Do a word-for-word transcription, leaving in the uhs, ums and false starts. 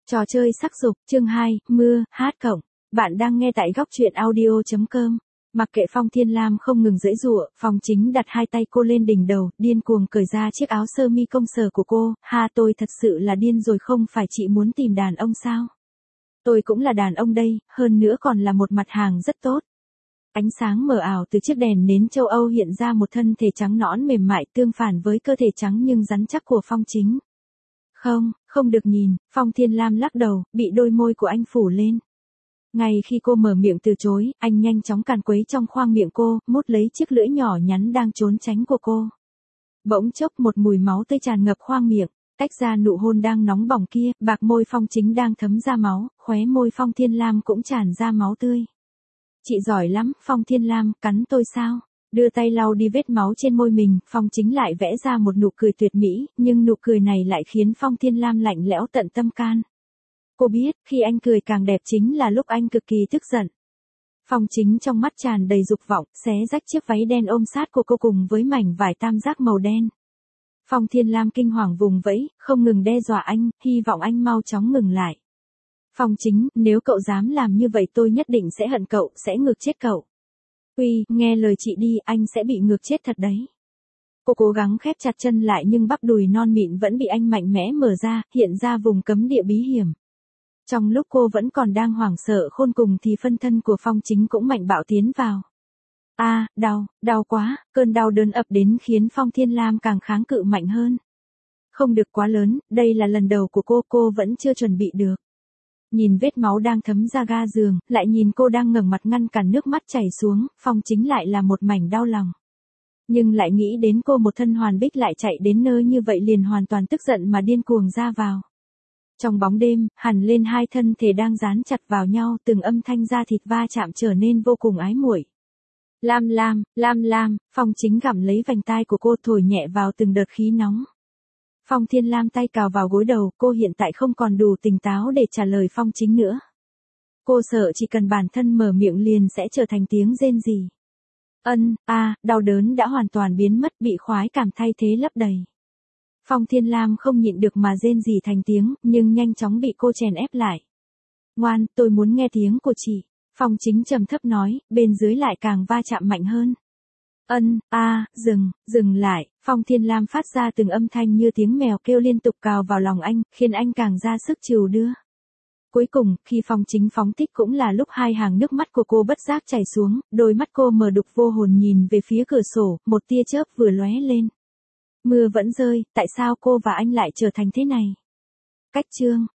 Trò chơi sắc dục, chương hai, mưa, hát cộng. Bạn đang nghe tại góc truyện audio chấm com. Mặc kệ Phong Thiên Lam không ngừng giãy giụa, Phong Chính đặt hai tay cô lên đỉnh đầu, điên cuồng cởi ra chiếc áo sơ mi công sở của cô. Ha, tôi thật sự là điên rồi, không phải chị muốn tìm đàn ông sao? Tôi cũng là đàn ông đây, hơn nữa còn là một mặt hàng rất tốt. Ánh sáng mờ ảo từ chiếc đèn nến châu Âu hiện ra một thân thể trắng nõn mềm mại tương phản với cơ thể trắng nhưng rắn chắc của Phong Chính. Không, không được nhìn, Phong Thiên Lam lắc đầu, bị đôi môi của anh phủ lên. Ngay khi cô mở miệng từ chối, anh nhanh chóng càn quấy trong khoang miệng cô, mút lấy chiếc lưỡi nhỏ nhắn đang trốn tránh của cô. Bỗng chốc một mùi máu tươi tràn ngập khoang miệng, tách ra nụ hôn đang nóng bỏng kia, bạc môi Phong Chính đang thấm ra máu, khóe môi Phong Thiên Lam cũng tràn ra máu tươi. Chị giỏi lắm, Phong Thiên Lam, cắn tôi sao? Đưa tay lau đi vết máu trên môi mình, Phong Chính lại vẽ ra một nụ cười tuyệt mỹ, nhưng nụ cười này lại khiến Phong Thiên Lam lạnh lẽo tận tâm can. Cô biết, khi anh cười càng đẹp chính là lúc anh cực kỳ tức giận. Phong Chính trong mắt tràn đầy dục vọng, xé rách chiếc váy đen ôm sát của cô cùng với mảnh vải tam giác màu đen. Phong Thiên Lam kinh hoàng vùng vẫy, không ngừng đe dọa anh, hy vọng anh mau chóng ngừng lại. Phong Chính, nếu cậu dám làm như vậy tôi nhất định sẽ hận cậu, sẽ ngược chết cậu. Uy, nghe lời chị đi, anh sẽ bị ngược chết thật đấy. Cô cố gắng khép chặt chân lại nhưng bắp đùi non mịn vẫn bị anh mạnh mẽ mở ra, hiện ra vùng cấm địa bí hiểm. Trong lúc cô vẫn còn đang hoảng sợ khôn cùng thì phân thân của Phong Chính cũng mạnh bạo tiến vào. A, à, đau, đau quá, cơn đau đớn ập đến khiến Phong Thiên Lam càng kháng cự mạnh hơn. Không được quá lớn, đây là lần đầu của cô, cô vẫn chưa chuẩn bị được. Nhìn vết máu đang thấm ra ga giường, lại nhìn cô đang ngẩng mặt ngăn cản nước mắt chảy xuống, Phong Chính lại là một mảnh đau lòng. Nhưng lại nghĩ đến cô một thân hoàn bích lại chạy đến nơi như vậy liền hoàn toàn tức giận mà điên cuồng ra vào. Trong bóng đêm, hằn lên hai thân thể đang dán chặt vào nhau, từng âm thanh da thịt va chạm trở nên vô cùng ái muội. Lam Lam, Lam Lam, Phong Chính gặm lấy vành tai của cô thổi nhẹ vào từng đợt khí nóng. Phong Thiên Lam tay cào vào gối đầu, cô hiện tại không còn đủ tỉnh táo để trả lời Phong Chính nữa. Cô sợ chỉ cần bản thân mở miệng liền sẽ trở thành tiếng rên rỉ. Ân, a, à, đau đớn đã hoàn toàn biến mất, bị khoái cảm thay thế lấp đầy. Phong Thiên Lam không nhịn được mà rên rỉ thành tiếng, nhưng nhanh chóng bị cô chèn ép lại. Ngoan, tôi muốn nghe tiếng của chị. Phong Chính trầm thấp nói, bên dưới lại càng va chạm mạnh hơn. Ân, a, à, dừng, dừng lại, Phong Thiên Lam phát ra từng âm thanh như tiếng mèo kêu liên tục cào vào lòng anh, khiến anh càng ra sức trìu đưa. Cuối cùng, khi Phong Chính phóng thích cũng là lúc hai hàng nước mắt của cô bất giác chảy xuống, đôi mắt cô mờ đục vô hồn nhìn về phía cửa sổ, một tia chớp vừa lóe lên. Mưa vẫn rơi, tại sao cô và anh lại trở thành thế này? Cách chương